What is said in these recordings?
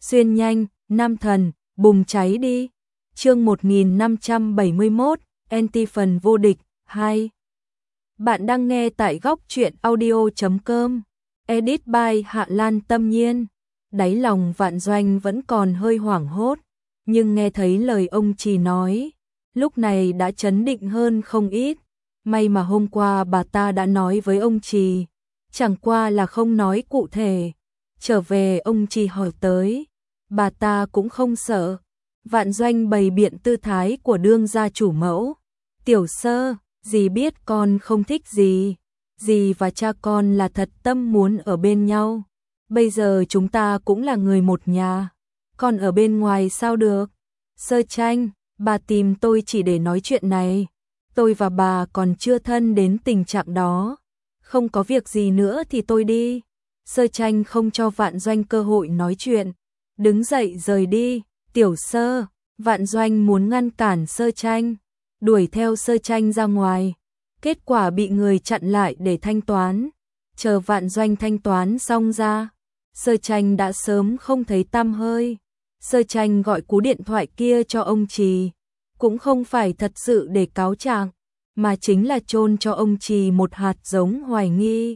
Xuyên nhanh, nam thần, bùng cháy đi. Chương 1571, anti phần vô địch 2. Bạn đang nghe tại góc truyện audio.com. Edit by Hạ Lan Tâm Nhiên. Đáy lòng Vạn Doanh vẫn còn hơi hoảng hốt, nhưng nghe thấy lời ông Trì nói, lúc này đã trấn định hơn không ít. May mà hôm qua bà ta đã nói với ông Trì, chẳng qua là không nói cụ thể. Trở về ông Trì hỏi tới, bà ta cũng không sợ. Vạn Doanh bày biện tư thái của đương gia chủ mẫu. Tiểu Sơ, dì biết con không thích gì. Dì và cha con là thật tâm muốn ở bên nhau. Bây giờ chúng ta cũng là người một nhà. Con ở bên ngoài sao được? Sơ Tranh, bà tìm tôi chỉ để nói chuyện này. Tôi và bà còn chưa thân đến tình trạng đó. Không có việc gì nữa thì tôi đi. Sơ Tranh không cho Vạn Doanh cơ hội nói chuyện. Đứng dậy rời đi. Tiểu Sơ, Vạn Doanh muốn ngăn cản Sơ Tranh, đuổi theo Sơ Tranh ra ngoài. Kết quả bị người chặn lại để thanh toán. Chờ Vạn Doanh thanh toán xong ra, Sơ Tranh đã sớm không thấy tăm hơi. Sơ Tranh gọi cú điện thoại kia cho ông Trì, cũng không phải thật sự để cáo trạng, mà chính là chôn cho ông Trì một hạt giống hoài nghi.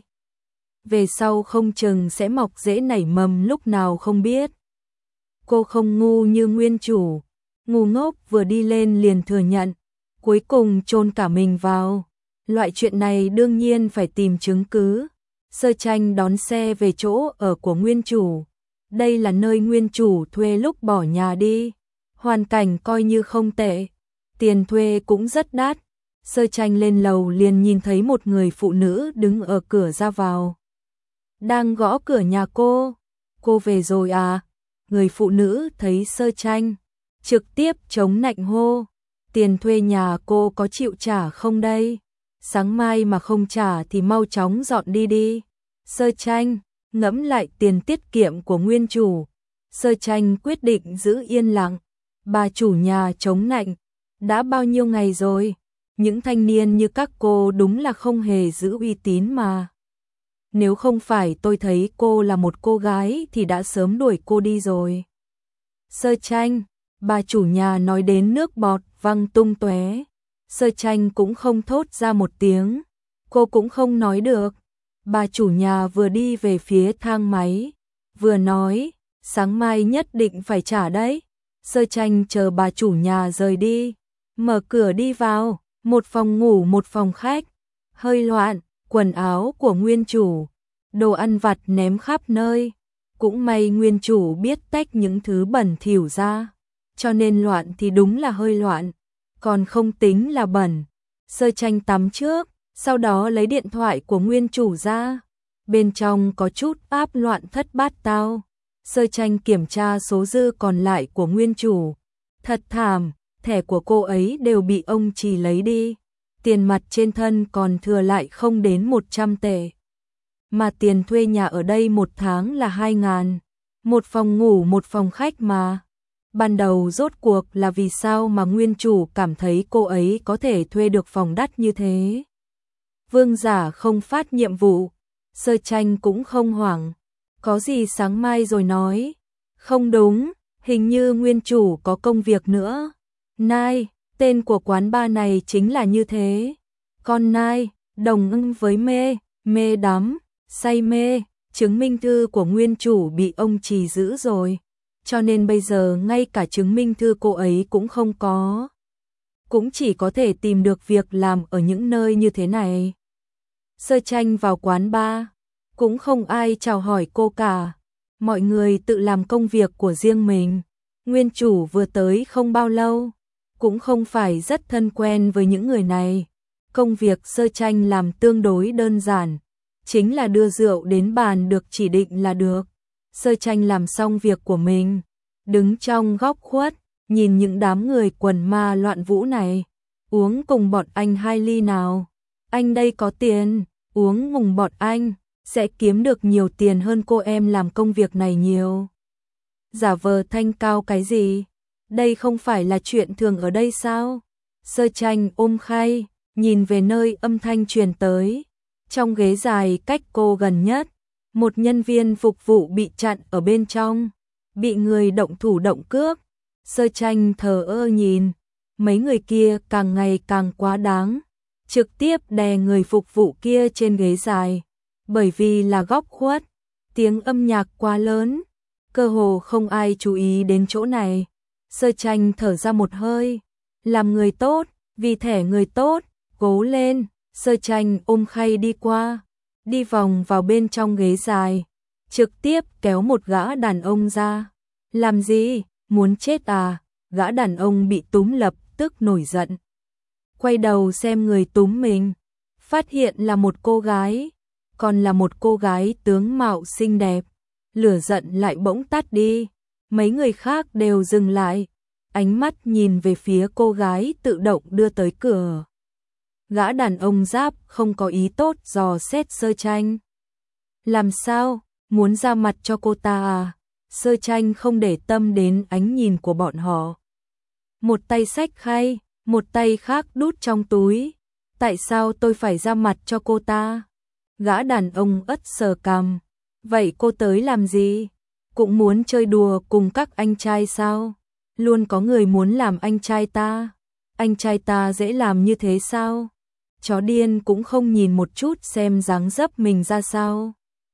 Về sau không chừng sẽ mọc rễ nảy mầm lúc nào không biết. Cô không ngu như nguyên chủ, ngu ngốc vừa đi lên liền thừa nhận, cuối cùng chôn cả mình vào. Loại chuyện này đương nhiên phải tìm chứng cứ. Sơ Tranh đón xe về chỗ ở của nguyên chủ. Đây là nơi nguyên chủ thuê lúc bỏ nhà đi. Hoàn cảnh coi như không tệ, tiền thuê cũng rất đắt. Sơ Tranh lên lầu liền nhìn thấy một người phụ nữ đứng ở cửa ra vào, đang gõ cửa nhà cô. Cô về rồi à? Người phụ nữ thấy Sơ Tranh, trực tiếp chống nạnh hô, tiền thuê nhà cô có chịu trả không đây? Sáng mai mà không trả thì mau chóng dọn đi đi. Sơ Tranh ngẫm lại tiền tiết kiệm của nguyên chủ, Sơ Tranh quyết định giữ yên lặng. Bà chủ nhà chống nạnh, đã bao nhiêu ngày rồi? Những thanh niên như các cô đúng là không hề giữ uy tín mà. Nếu không phải tôi thấy cô là một cô gái thì đã sớm đuổi cô đi rồi. Sơ Tranh, bà chủ nhà nói đến nước bọt văng tung tóe. Sơ Tranh cũng không thốt ra một tiếng, cô cũng không nói được. Bà chủ nhà vừa đi về phía thang máy, vừa nói, sáng mai nhất định phải trả đấy. Sơ Tranh chờ bà chủ nhà rời đi, mở cửa đi vào, một phòng ngủ một phòng khách, hơi loạn, quần áo của nguyên chủ, đồ ăn vặt ném khắp nơi. Cũng may nguyên chủ biết tách những thứ bẩn thỉu ra, cho nên loạn thì đúng là hơi loạn, còn không tính là bẩn. Sơ Tranh tắm trước, sau đó lấy điện thoại của nguyên chủ ra. Bên trong có chút áp loạn thất bát tao. Sơ Tranh kiểm tra số dư còn lại của nguyên chủ. Thật thảm, thẻ của cô ấy đều bị ông Trì lấy đi. Tiền mặt trên thân còn thừa lại không đến 100 tệ. Mà tiền thuê nhà ở đây một tháng là 2.000. Một phòng ngủ một phòng khách mà. Ban đầu rốt cuộc là vì sao mà nguyên chủ cảm thấy cô ấy có thể thuê được phòng đắt như thế? Vương giả không phát nhiệm vụ, Sơ Tranh cũng không hoảng. Có gì sáng mai rồi nói. Không đúng, hình như nguyên chủ có công việc nữa. Nai, tên của quán bar này chính là như thế. Con nai, đồng ưng với mê, mê đắm, say mê. Chứng minh thư của nguyên chủ bị ông Trì giữ rồi, cho nên bây giờ ngay cả chứng minh thư cô ấy cũng không có. Cũng chỉ có thể tìm được việc làm ở những nơi như thế này. Sơ Tranh vào quán bar, cũng không ai chào hỏi cô cả. Mọi người tự làm công việc của riêng mình. Nguyên chủ vừa tới không bao lâu, cũng không phải rất thân quen với những người này. Công việc Sơ Tranh làm tương đối đơn giản, chính là đưa rượu đến bàn được chỉ định là được. Sơ Tranh làm xong việc của mình, đứng trong góc khuất, nhìn những đám người quần ma loạn vũ này. Uống cùng bọn anh 2 ly nào. Anh đây có tiền, uống cùng bọn anh, sẽ kiếm được nhiều tiền hơn cô em làm công việc này nhiều. Giả vờ thanh cao cái gì? Đây không phải là chuyện thường ở đây sao? Sơ Tranh ôm khay, nhìn về nơi âm thanh truyền tới. Trong ghế dài cách cô gần nhất, một nhân viên phục vụ bị chặn ở bên trong. bị người động thủ động cước. Sơ Tranh thờ ơ nhìn, mấy người kia càng ngày càng quá đáng, trực tiếp đè người phục vụ kia trên ghế dài, bởi vì là góc khuất, tiếng âm nhạc quá lớn, cơ hồ không ai chú ý đến chỗ này. Sơ Tranh thở ra một hơi, làm người tốt, vì thẻ người tốt, cố lên. Sơ Tranh ôm khay đi qua, đi vòng vào bên trong ghế dài, trực tiếp kéo một gã đàn ông ra. Làm gì, muốn chết à? Gã đàn ông bị túm lập tức nổi giận. Quay đầu xem người túm mình, phát hiện là một cô gái, còn là một cô gái tướng mạo xinh đẹp. Lửa giận lại bỗng tắt đi, mấy người khác đều dừng lại, ánh mắt nhìn về phía cô gái tự động đưa tới cửa. Gã đàn ông Giáp không có ý tốt dò xét Sơ Tranh. Làm sao, muốn ra mặt cho cô ta à? Sơ Tranh không để tâm đến ánh nhìn của bọn họ. Một tay xách khay, một tay khác đút trong túi. Tại sao tôi phải ra mặt cho cô ta? Gã đàn ông ất sờ cằm. Vậy cô tới làm gì? Cũng muốn chơi đùa cùng các anh trai sao? Luôn có người muốn làm anh trai ta. Anh trai ta dễ làm như thế sao? Chó điên cũng không nhìn một chút xem dáng dấp mình ra sao.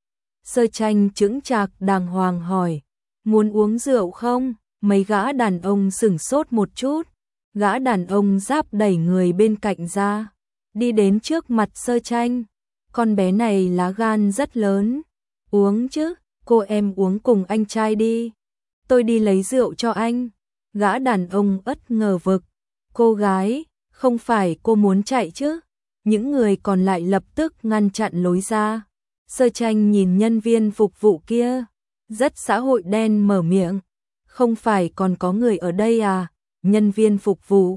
Sơ Tranh chững chạc đàng hoàng hỏi, muốn uống rượu không? Mấy gã đàn ông sửng sốt một chút. Gã đàn ông Giáp đẩy người bên cạnh ra, đi đến trước mặt Sơ Tranh. Con bé này lá gan rất lớn. Uống chứ, cô em uống cùng anh trai đi. Tôi đi lấy rượu cho anh. Gã đàn ông ất ngờ vực. Cô gái, không phải cô muốn chạy chứ? Những người còn lại lập tức ngăn chặn lối ra. Sơ Tranh nhìn nhân viên phục vụ kia, rất xã hội đen mở miệng. Không phải còn có người ở đây à? Nhân viên phục vụ.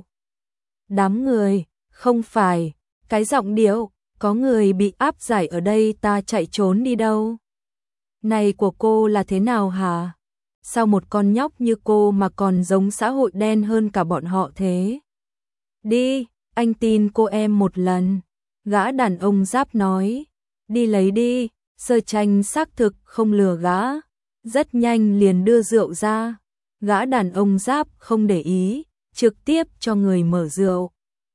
Đám người, không phải, cái giọng điệu, có người bị áp giải ở đây, ta chạy trốn đi đâu? Này của cô là thế nào hả? Sao một con nhóc như cô mà còn giống xã hội đen hơn cả bọn họ thế? Đi, anh tin cô em một lần. Gã đàn ông Giáp nói, đi lấy đi. Sơ Tranh xác thực không lừa gã, rất nhanh liền đưa rượu ra. Gã đàn ông Giáp không để ý, trực tiếp cho người mở rượu.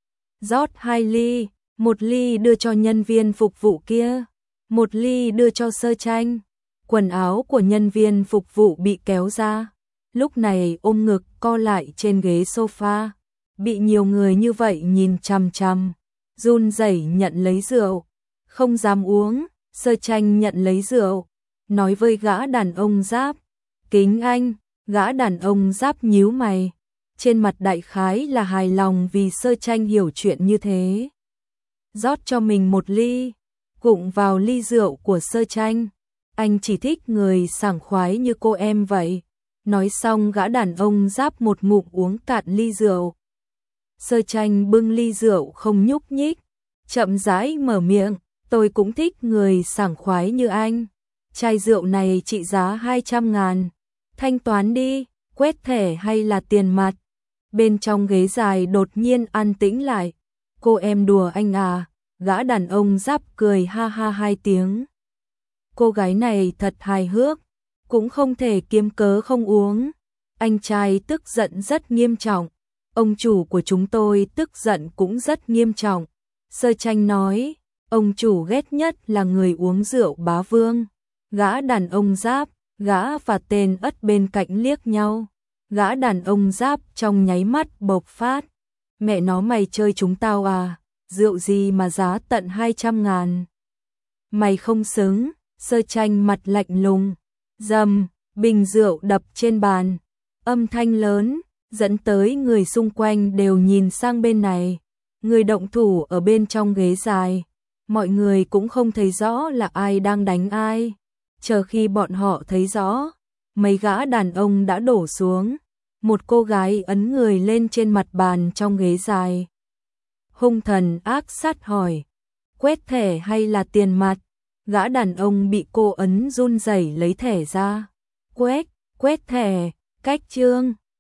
Rót 2 ly, một ly đưa cho nhân viên phục vụ kia, một ly đưa cho Sơ Tranh. Quần áo của nhân viên phục vụ bị kéo ra, lúc này ôm ngực co lại trên ghế sofa, bị nhiều người như vậy nhìn chằm chằm, run rẩy nhận lấy rượu, không dám uống. Sơ Tranh nhận lấy rượu, nói với gã đàn ông Giáp, kính anh. Gã đàn ông Giáp nhíu mày, trên mặt đại khái là hài lòng vì Sơ Tranh hiểu chuyện như thế. Rót cho mình một ly, cụng vào ly rượu của Sơ Tranh. Anh chỉ thích người sảng khoái như cô em vậy. Nói xong gã đàn ông Giáp một ngụm uống cạn ly rượu. Sơ Tranh bưng ly rượu không nhúc nhích, chậm rãi mở miệng, tôi cũng thích người sảng khoái như anh. Chai rượu này trị giá 200.000. Thanh toán đi, quét thẻ hay là tiền mặt? Bên trong ghế dài đột nhiên an tĩnh lại. Cô em đùa anh à? Gã đàn ông Giáp cười ha ha 2 tiếng. Cô gái này thật hài hước, cũng không thể kiếm cớ không uống. Anh trai tức giận rất nghiêm trọng. Ông chủ của chúng tôi tức giận cũng rất nghiêm trọng. Sơ Tranh nói, ông chủ ghét nhất là người uống rượu bá vương. Gã đàn ông Giáp, gã và tên ất bên cạnh liếc nhau. Gã đàn ông Giáp trong nháy mắt bộc phát. Mẹ nó, mày chơi chúng tao à? Rượu gì mà giá tận 200.000? Mày không xứng. Sơ Tranh mặt lạnh lùng. Dầm, bình rượu đập trên bàn. Âm thanh lớn, dẫn tới người xung quanh đều nhìn sang bên này. Người động thủ ở bên trong ghế dài. Mọi người cũng không thấy rõ là ai đang đánh ai. Chờ khi bọn họ thấy rõ, mấy gã đàn ông đã đổ xuống. Một cô gái ấn người lên trên mặt bàn trong ghế dài. Hung thần ác sát hỏi, quét thẻ hay là tiền mặt? Gã đàn ông bị cô ấn run rẩy lấy thẻ ra. Quét thẻ, cách trương.